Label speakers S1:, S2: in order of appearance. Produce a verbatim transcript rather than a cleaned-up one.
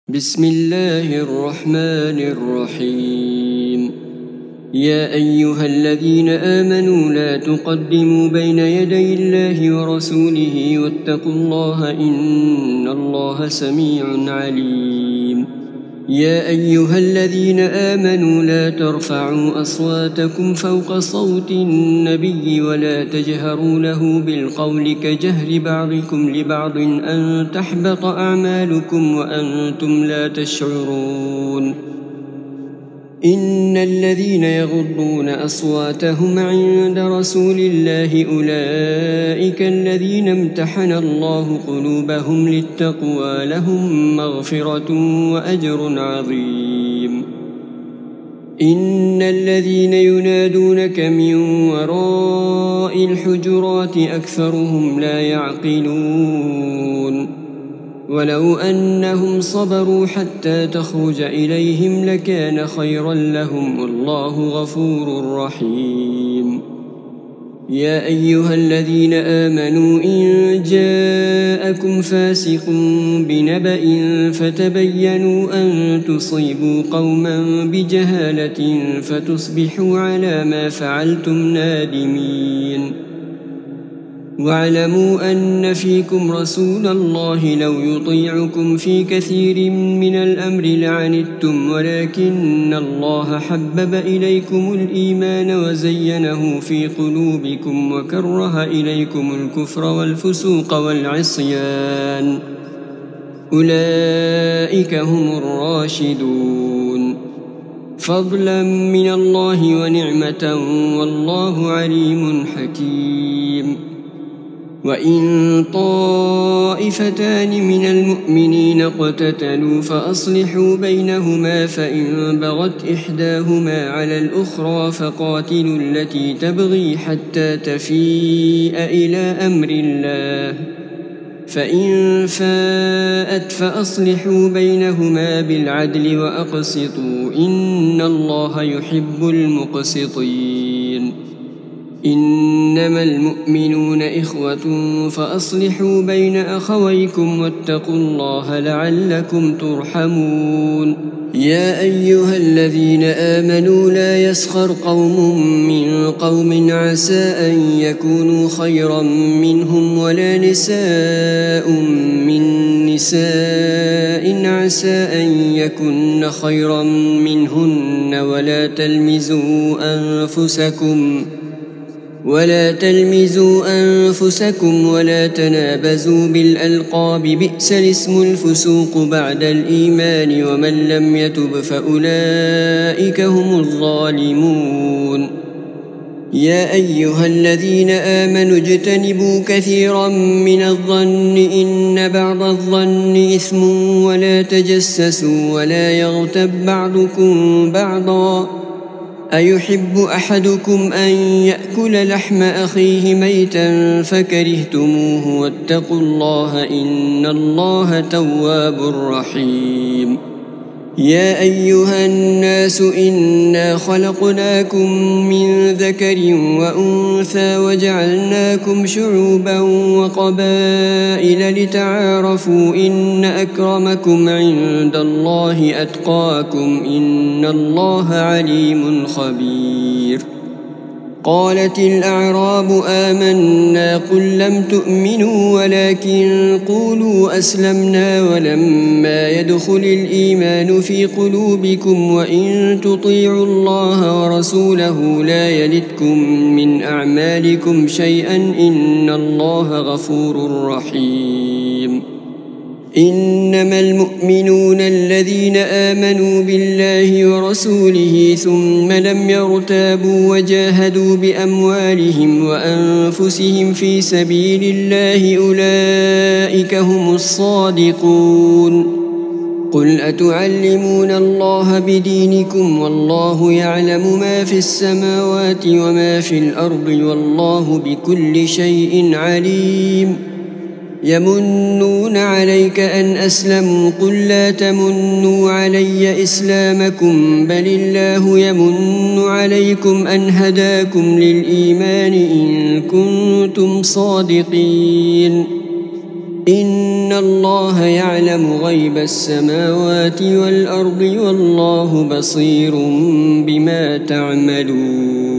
S1: بسم الله الرحمن الرحيم. يا أيها الذين آمنوا لا تقدموا بين يدي الله ورسوله واتقوا الله إن الله سميع عليم. يا أيها الذين آمنوا لا ترفعوا أصواتكم فوق صوت النبي ولا تجهروا له بالقول كجهر بعضكم لبعض أن تحبط أعمالكم وأنتم لا تشعرون. إن الذين يغضون أصواتهم عند رسول الله أولئك الذين امتحن الله قلوبهم للتقوى لهم مغفرة وأجر عظيم. إن الذين ينادونك من وراء الحجرات أكثرهم لا يعقلون. ولو أنهم صبروا حتى تخرج إليهم لكان خيرا لهم والله غفور رحيم. يا أيها الذين آمنوا إن جاءكم فاسق بنبأ فتبينوا أن تصيبوا قوما بجهالة فتصبحوا على ما فعلتم نادمين. واعلموا أن فيكم رسول الله لو يطيعكم في كثير من الأمر لعنتم ولكن الله حبب إليكم الإيمان وزينه في قلوبكم وكره إليكم الكفر والفسوق والعصيان أولئك هم الراشدون فضلا من الله ونعمة والله عليم حكيم. وإن طائفتان من المؤمنين اقتتلوا فأصلحوا بينهما فإن بغت إحداهما على الأخرى فقاتلوا التي تبغي حتى تفيء إلى أمر الله فإن فاءت فأصلحوا بينهما بالعدل وأقسطوا إن الله يحب المقسطين. إنما المؤمنون إخوة فأصلحوا بين أخويكم واتقوا الله لعلكم ترحمون. يا أيها الذين آمنوا لا يسخر قوم من قوم عسى أن يكونوا خيرا منهم ولا نساء من نساء عسى أن يكن خيرا منهن ولا تلمزوا أنفسكم ولا تلمزوا أنفسكم ولا تنابزوا بالألقاب بئس الاسم الفسوق بعد الإيمان ومن لم يتب فأولئك هم الظالمون. يا أيها الذين آمنوا اجتنبوا كثيرا من الظن إن بعض الظن إثم ولا تجسسوا ولا يغتب بعضكم بعضا أيحب أحدكم أن يأكل لحم أخيه ميتا فكرهتموه واتقوا الله إن الله تواب رحيم. يا أيها الناس إنا خلقناكم من ذكر وأنثى وجعلناكم شعوبا وقبائل لتعارفوا إن أكرمكم عند الله أتقاكم إن الله عليم خبير. قالت الأعراب آمنا قل لم تؤمنوا ولكن قولوا أسلمنا ولما يدخل الإيمان في قلوبكم وإن تطيعوا الله ورسوله لا يلتكم من أعمالكم شيئا إن الله غفور رحيم. إنما المؤمنون الذين آمنوا بالله ورسوله ثم لم يرتابوا وجاهدوا بأموالهم وأنفسهم في سبيل الله أولئك هم الصادقون. قل أتعلمون الله بدينكم والله يعلم ما في السماوات وما في الأرض والله بكل شيء عليم. يمنون عليك أن أسلموا قل لا تمنوا علي إسلامكم بل الله يمن عليكم أن هداكم للإيمان إن كنتم صادقين. إن الله يعلم غيب السماوات والأرض والله بصير بما تعملون